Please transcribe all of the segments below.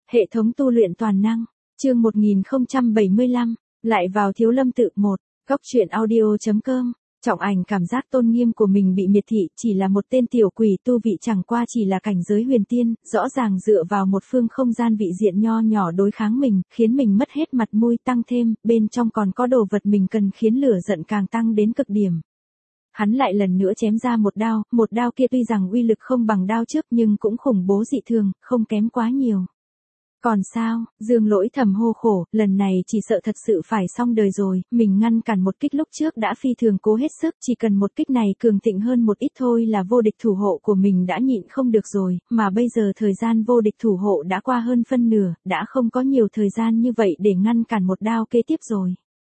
Hệ thống tu luyện toàn năng, chương 1075, lại vào Thiếu Lâm tự 1, góc truyện audio.com. Trọng Ảnh cảm giác tôn nghiêm của mình bị miệt thị, chỉ là một tên tiểu quỷ tu vị chẳng qua chỉ là cảnh giới huyền tiên, rõ ràng dựa vào một phương không gian vị diện nho nhỏ đối kháng mình, khiến mình mất hết mặt mũi, tăng thêm, bên trong còn có đồ vật mình cần, khiến lửa giận càng tăng đến cực điểm. Hắn lại lần nữa chém ra một đao kia tuy rằng uy lực không bằng đao trước nhưng cũng khủng bố dị thường, không kém quá nhiều. Còn sao, Dương Lỗi thầm hô khổ, lần này chỉ sợ thật sự phải xong đời rồi, mình ngăn cản một kích lúc trước đã phi thường cố hết sức, chỉ cần một kích này cường thịnh hơn một ít thôi là vô địch thủ hộ của mình đã nhịn không được rồi, mà bây giờ thời gian vô địch thủ hộ đã qua hơn phân nửa, đã không có nhiều thời gian như vậy để ngăn cản một đao kế tiếp rồi.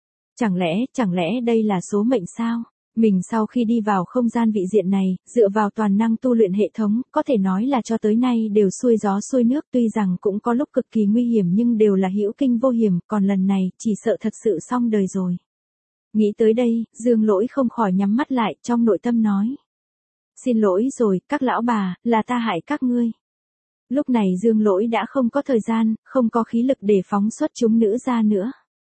Chẳng lẽ đây là số mệnh sao? Mình sau khi đi vào không gian vị diện này, dựa vào toàn năng tu luyện hệ thống, có thể nói là cho tới nay đều xuôi gió xuôi nước, tuy rằng cũng có lúc cực kỳ nguy hiểm nhưng đều là hữu kinh vô hiểm, còn lần này, chỉ sợ thật sự xong đời rồi. Nghĩ tới đây, Dương Lỗi không khỏi nhắm mắt lại, trong nội tâm nói. Xin lỗi rồi, các lão bà, là ta hại các ngươi. Lúc này Dương Lỗi đã không có thời gian, không có khí lực để phóng xuất chúng nữ ra nữa.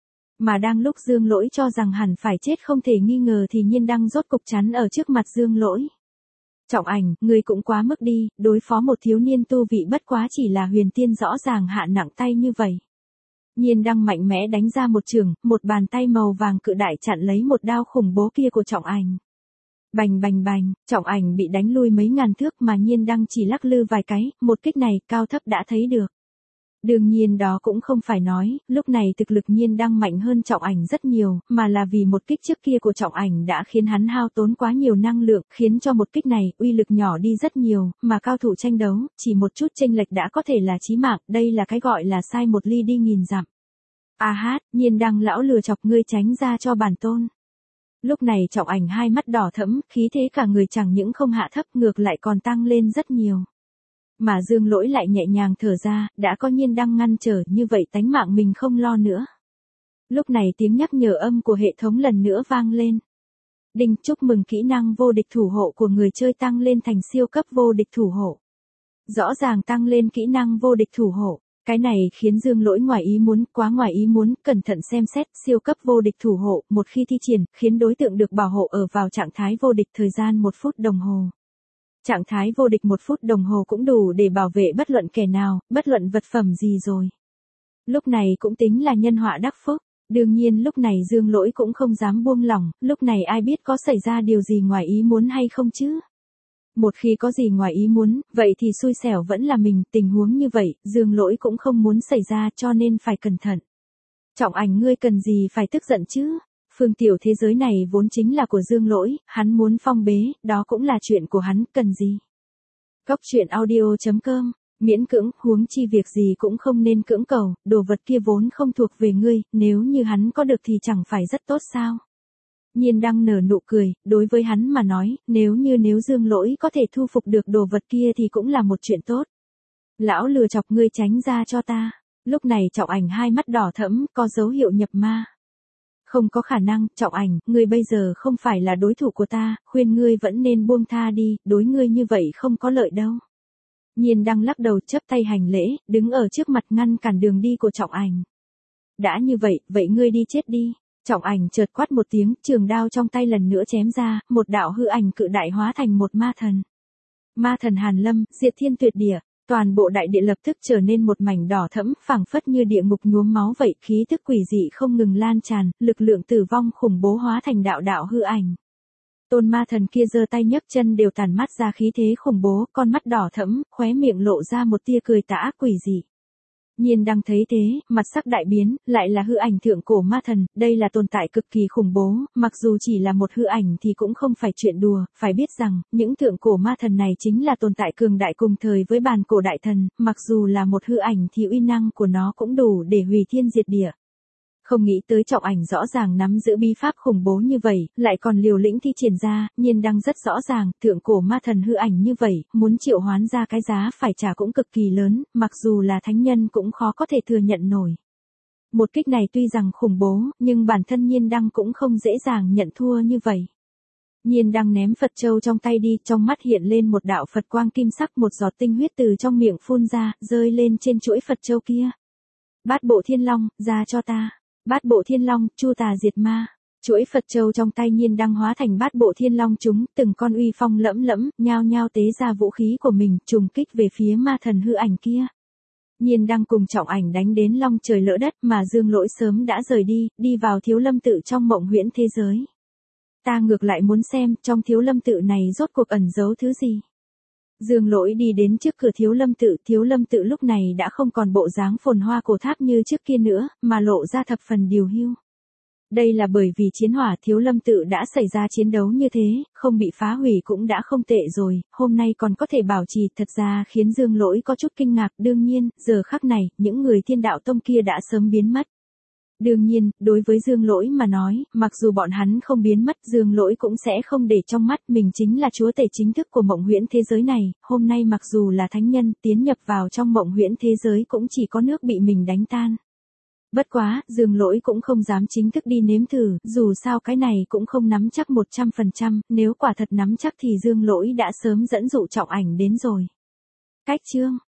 Mà đang lúc Dương Lỗi cho rằng hẳn phải chết không thể nghi ngờ thì Nhiên Đăng rốt cục chắn ở trước mặt Dương Lỗi. Trọng Ảnh, ngươi cũng quá mức đi, đối phó một thiếu niên tu vị bất quá chỉ là huyền tiên rõ ràng hạ nặng tay như vậy. Nhiên Đăng mạnh mẽ đánh ra một chưởng, một bàn tay màu vàng cự đại chặn lấy một đao khủng bố kia của Trọng Ảnh. Bành bành bành, Trọng Ảnh bị đánh lui mấy ngàn thước mà Nhiên Đăng chỉ lắc lư vài cái, một kích này cao thấp đã thấy được. Đương nhiên đó cũng không phải nói, lúc này thực lực Nhiên Đăng mạnh hơn Trọng Ảnh rất nhiều, mà là vì một kích trước kia của Trọng Ảnh đã khiến hắn hao tốn quá nhiều năng lượng, khiến cho một kích này uy lực nhỏ đi rất nhiều, mà cao thủ tranh đấu, chỉ một chút chênh lệch đã có thể là chí mạng, đây là cái gọi là sai một ly đi nghìn dặm. A hát, Nhiên Đăng lão lừa chọc, ngươi tránh ra cho bản tôn. Lúc này Trọng Ảnh hai mắt đỏ thẫm, khí thế cả người chẳng những không hạ thấp ngược lại còn tăng lên rất nhiều. Mà Dương Lỗi lại nhẹ nhàng thở ra, đã có Nhiên Đăng ngăn trở, như vậy tánh mạng mình không lo nữa. Lúc này tiếng nhắc nhở âm của hệ thống lần nữa vang lên. Đinh, chúc mừng kỹ năng vô địch thủ hộ của người chơi tăng lên thành siêu cấp vô địch thủ hộ. Rõ ràng tăng lên kỹ năng vô địch thủ hộ. Cái này khiến Dương Lỗi ngoài ý muốn, quá ngoài ý muốn, cẩn thận xem xét, siêu cấp vô địch thủ hộ, một khi thi triển, khiến đối tượng được bảo hộ ở vào trạng thái vô địch thời gian 1 phút đồng hồ. Trạng thái vô địch 1 phút đồng hồ cũng đủ để bảo vệ bất luận kẻ nào, bất luận vật phẩm gì rồi. Lúc này cũng tính là nhân họa đắc phúc. Đương nhiên lúc này Dương Lỗi cũng không dám buông lỏng, lúc này ai biết có xảy ra điều gì ngoài ý muốn hay không chứ. Một khi có gì ngoài ý muốn, vậy thì xui xẻo vẫn là mình, tình huống như vậy, Dương Lỗi cũng không muốn xảy ra cho nên phải cẩn thận. Trọng Ảnh, ngươi cần gì phải tức giận chứ? Phương tiểu thế giới này vốn chính là của Dương Lỗi, hắn muốn phong bế, đó cũng là chuyện của hắn, cần gì? Góc truyện audio.com, miễn cưỡng, huống chi việc gì cũng không nên cưỡng cầu, đồ vật kia vốn không thuộc về ngươi, nếu như hắn có được thì chẳng phải rất tốt sao? Nhiên Đăng nở nụ cười, đối với hắn mà nói, nếu Dương Lỗi có thể thu phục được đồ vật kia thì cũng là một chuyện tốt. Lão lừa chọc, ngươi tránh ra cho ta. Lúc này Trọng Ảnh hai mắt đỏ thẫm, có dấu hiệu nhập ma. Không có khả năng, Trọng Ảnh, ngươi bây giờ không phải là đối thủ của ta, khuyên ngươi vẫn nên buông tha đi, đối ngươi như vậy không có lợi đâu. Nhiên Đăng lắc đầu chắp tay hành lễ, đứng ở trước mặt ngăn cản đường đi của Trọng Ảnh. Đã như vậy, vậy ngươi đi chết đi. Trọng Ảnh chợt quát một tiếng, trường đao trong tay lần nữa chém ra, một đạo hư ảnh cự đại hóa thành một ma thần. Ma thần Hàn Lâm, diệt thiên tuyệt địa. Toàn bộ đại địa lập tức trở nên một mảnh đỏ thẫm, phảng phất như địa ngục nhuốm máu vậy, khí tức quỷ dị không ngừng lan tràn, lực lượng tử vong khủng bố hóa thành đạo hư ảnh. Tôn ma thần kia giơ tay nhấc chân đều tản mát ra khí thế khủng bố, con mắt đỏ thẫm, khóe miệng lộ ra một tia cười tà ác quỷ dị. Nhiên Đăng thấy thế, mặt sắc đại biến, lại là hư ảnh thượng cổ ma thần, đây là tồn tại cực kỳ khủng bố, mặc dù chỉ là một hư ảnh thì cũng không phải chuyện đùa, phải biết rằng, những thượng cổ ma thần này chính là tồn tại cường đại cùng thời với bàn cổ đại thần, mặc dù là một hư ảnh thì uy năng của nó cũng đủ để hủy thiên diệt địa. Không nghĩ tới Trọng Ảnh rõ ràng nắm giữ bí pháp khủng bố như vậy, lại còn liều lĩnh thi triển ra, Nhiên Đăng rất rõ ràng, thượng cổ ma thần hư ảnh như vậy, muốn triệu hoán ra cái giá phải trả cũng cực kỳ lớn, mặc dù là thánh nhân cũng khó có thể thừa nhận nổi. Một kích này tuy rằng khủng bố, nhưng bản thân Nhiên Đăng cũng không dễ dàng nhận thua như vậy. Nhiên đang ném Phật châu trong tay đi, trong mắt hiện lên một đạo Phật quang kim sắc, một giọt tinh huyết từ trong miệng phun ra, rơi lên trên chuỗi Phật châu kia. Bát bộ thiên long, ra cho ta. Bát bộ thiên long, chu tà diệt ma. Chuỗi Phật châu trong tay Nhiên đang hóa thành bát bộ thiên long chúng, từng con uy phong lẫm lẫm, nhao nhao tế ra vũ khí của mình, trùng kích về phía ma thần hư ảnh kia. Nhiên đang cùng Trọng Ảnh đánh đến long trời lỡ đất, mà Dương Lỗi sớm đã rời đi, đi vào Thiếu Lâm tự trong mộng huyễn thế giới. Ta ngược lại muốn xem, trong Thiếu Lâm tự này rốt cuộc ẩn giấu thứ gì. Dương Lỗi đi đến trước cửa Thiếu Lâm tự lúc này đã không còn bộ dáng phồn hoa cổ tháp như trước kia nữa, mà lộ ra thập phần điều hưu. Đây là bởi vì chiến hỏa Thiếu Lâm tự đã xảy ra chiến đấu như thế, không bị phá hủy cũng đã không tệ rồi, hôm nay còn có thể bảo trì, thật ra khiến Dương Lỗi có chút kinh ngạc. Đương nhiên, giờ khắc này, những người Thiên Đạo Tông kia đã sớm biến mất. Đương nhiên, đối với Dương Lỗi mà nói, mặc dù bọn hắn không biến mất, Dương Lỗi cũng sẽ không để trong mắt, mình chính là chúa tể chính thức của mộng huyễn thế giới này, hôm nay mặc dù là thánh nhân, tiến nhập vào trong mộng huyễn thế giới cũng chỉ có nước bị mình đánh tan. Bất quá, Dương Lỗi cũng không dám chính thức đi nếm thử, dù sao cái này cũng không nắm chắc 100%, nếu quả thật nắm chắc thì Dương Lỗi đã sớm dẫn dụ Trọng Ảnh đến rồi. Cách chương